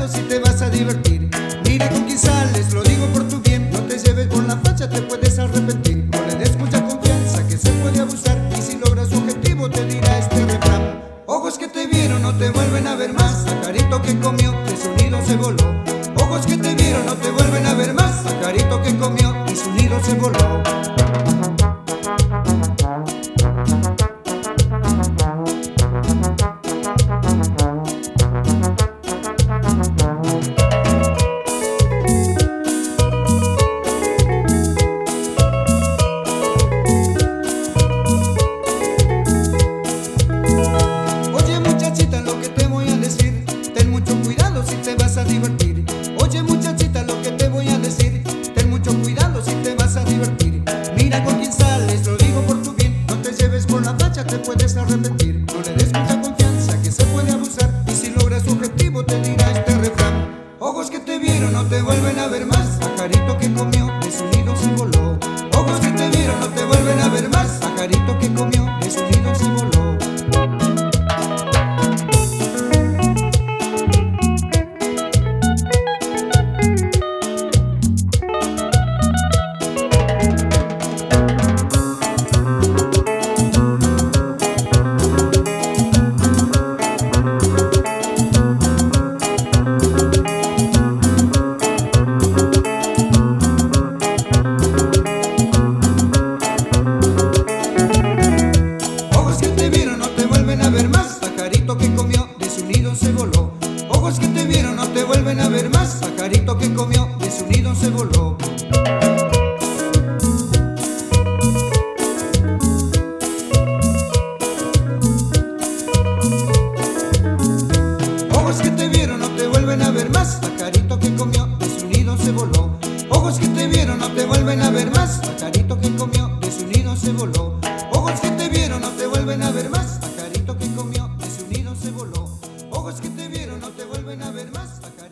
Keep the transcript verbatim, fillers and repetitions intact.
si te vas a divertir. Mira con quién sales, lo digo por tu bien. No te lleves por la facha, te puedes arrepentir. No le des mucha confianza, que se puede abusar. Y si logras su objetivo, te dirá este refrán: ojos que te vieron no te vuelven a ver más. Pajarito que comió, de su nido se voló. Ojos que te vieron no te vuelven a ver más. Pajarito que comió y su nido se voló. Oye muchachita, lo que te voy a decir, ten mucho cuidado si te vas a divertir. Oye muchachita, lo que te voy a decir, ten mucho cuidado si te vas a divertir. Mira con quién sales, lo digo por tu bien. No te lleves por la facha, te puedes arrepentir. No le des mucha confianza, que se puede abusar. Y si logras su objetivo, te dirá este refrán: ojos que te vieron no te vuelven a ver más. Pajarito que comió, de su nido se voló. Ojos que te vieron no te vuelven a ver más. Pajarito que comió, de su nido se voló. Pajarito que comió, de su nido se voló. Ojos que te vieron no te vuelven a ver más. Pajarito que comió, de su nido se voló. Ojos que te vieron no te vuelven a ver más. Pajarito que comió, de su nido se voló. Ojos que te vieron no te vuelven a ver más. Pajarito que comió, de su nido se voló. Ojos que te vieron no te vuelven a ver más. Pajarito que comió, de su nido se voló. Ojos que te vieron no te vuelven a ver más.